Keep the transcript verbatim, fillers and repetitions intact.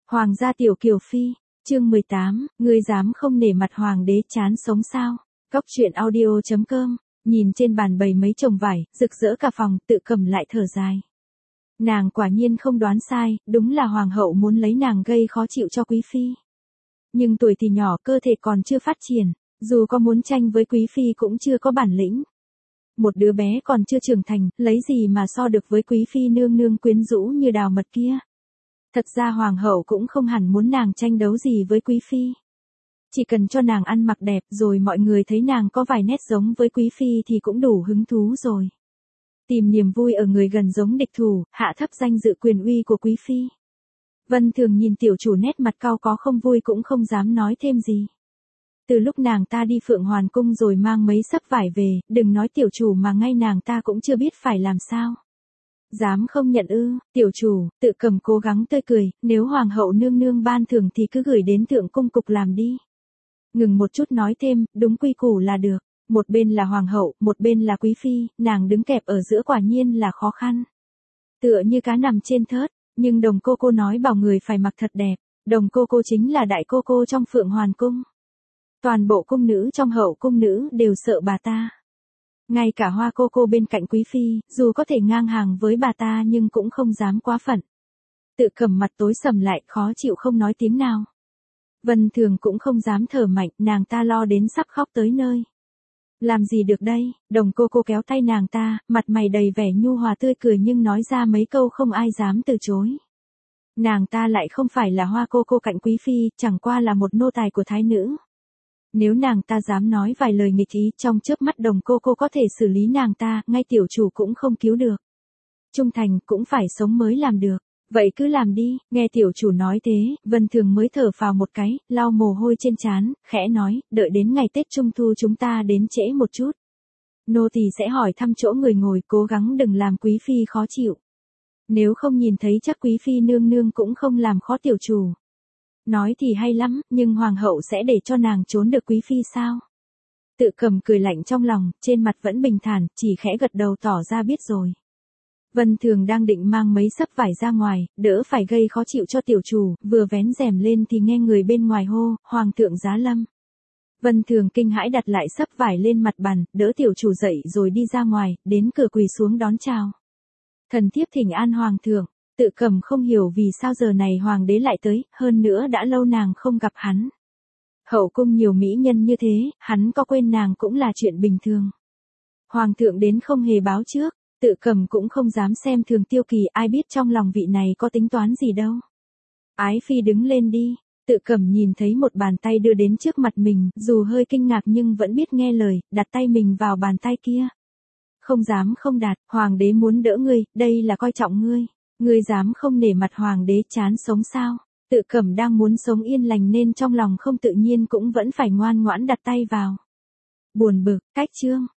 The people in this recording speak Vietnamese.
Hoàng gia tiểu kiều phi, chương mười tám, ngươi dám không nể mặt hoàng đế chán sống sao? Cóc truyện audio chấm com, nhìn trên bàn bày mấy chồng vải, rực rỡ cả phòng, Tự Cầm lại thở dài. Nàng quả nhiên không đoán sai, đúng là hoàng hậu muốn lấy nàng gây khó chịu cho quý phi. Nhưng tuổi thì nhỏ, cơ thể còn chưa phát triển, dù có muốn tranh với quý phi cũng chưa có bản lĩnh. Một đứa bé còn chưa trưởng thành, lấy gì mà so được với quý phi nương nương quyến rũ như đào mật kia. Thật ra hoàng hậu cũng không hẳn muốn nàng tranh đấu gì với quý phi. Chỉ cần cho nàng ăn mặc đẹp rồi mọi người thấy nàng có vài nét giống với quý phi thì cũng đủ hứng thú rồi. Tìm niềm vui ở người gần giống địch thủ, hạ thấp danh dự quyền uy của quý phi. Vân Thường nhìn tiểu chủ nét mặt cau có không vui cũng không dám nói thêm gì. Từ lúc nàng ta đi Phượng Hoàn Cung rồi mang mấy sấp vải về, đừng nói tiểu chủ mà ngay nàng ta cũng chưa biết phải làm sao. Dám không nhận ư? Tiểu chủ, Tự Cầm cố gắng tươi cười, nếu hoàng hậu nương nương ban thưởng thì cứ gửi đến thượng cung cục làm đi. Ngừng một chút nói thêm, đúng quy củ là được. Một bên là hoàng hậu, một bên là quý phi, nàng đứng kẹp ở giữa quả nhiên là khó khăn. Tựa như cá nằm trên thớt, nhưng đồng cô cô nói bảo người phải mặc thật đẹp. Đồng cô cô chính là đại cô cô trong Phượng Hoàn Cung. Toàn bộ cung nữ trong hậu cung nữ đều sợ bà ta. Ngay cả Hoa cô cô bên cạnh quý phi, dù có thể ngang hàng với bà ta nhưng cũng không dám quá phận. Tự Cầm mặt tối sầm lại, khó chịu không nói tiếng nào. Vân Thường cũng không dám thở mạnh, nàng ta lo đến sắp khóc tới nơi. Làm gì được đây? Đồng cô cô kéo tay nàng ta, mặt mày đầy vẻ nhu hòa tươi cười nhưng nói ra mấy câu không ai dám từ chối. Nàng ta lại không phải là Hoa cô cô cạnh quý phi, chẳng qua là một nô tài của thái nữ. Nếu nàng ta dám nói vài lời nghịch ý, trong chớp mắt đồng cô cô có thể xử lý nàng ta, ngay tiểu chủ cũng không cứu được. Trung thành cũng phải sống mới làm được. Vậy cứ làm đi. Nghe tiểu chủ nói thế, Vân Thường mới thở phào một cái, lau mồ hôi trên trán, khẽ nói, đợi đến ngày Tết Trung Thu chúng ta đến trễ một chút. Nô tỳ sẽ hỏi thăm chỗ người ngồi, cố gắng đừng làm quý phi khó chịu. Nếu không nhìn thấy chắc quý phi nương nương cũng không làm khó tiểu chủ. Nói thì hay lắm, nhưng hoàng hậu sẽ để cho nàng trốn được quý phi sao? Tự Cầm cười lạnh trong lòng, trên mặt vẫn bình thản, chỉ khẽ gật đầu tỏ ra biết rồi. Vân Thường đang định mang mấy sấp vải ra ngoài, đỡ phải gây khó chịu cho tiểu chủ, vừa vén rèm lên thì nghe người bên ngoài hô, Hoàng thượng giá lâm. Vân Thường kinh hãi đặt lại sấp vải lên mặt bàn, đỡ tiểu chủ dậy rồi đi ra ngoài, đến cửa quỳ xuống đón chào. Thần thiếp thỉnh an Hoàng thượng. Tự Cầm không hiểu vì sao giờ này hoàng đế lại tới, hơn nữa đã lâu nàng không gặp hắn. Hậu cung nhiều mỹ nhân như thế, hắn có quên nàng cũng là chuyện bình thường. Hoàng thượng đến không hề báo trước, Tự Cầm cũng không dám xem thường Tiêu Kỳ, ai biết trong lòng vị này có tính toán gì đâu. Ái phi đứng lên đi. Tự Cầm nhìn thấy một bàn tay đưa đến trước mặt mình, dù hơi kinh ngạc nhưng vẫn biết nghe lời, đặt tay mình vào bàn tay kia. Không dám không đạt, hoàng đế muốn đỡ ngươi, đây là coi trọng ngươi. Ngươi dám không nể mặt hoàng đế chán sống sao? Tự Cầm đang muốn sống yên lành nên trong lòng không tự nhiên cũng vẫn phải ngoan ngoãn đặt tay vào. Buồn bực, cách chương.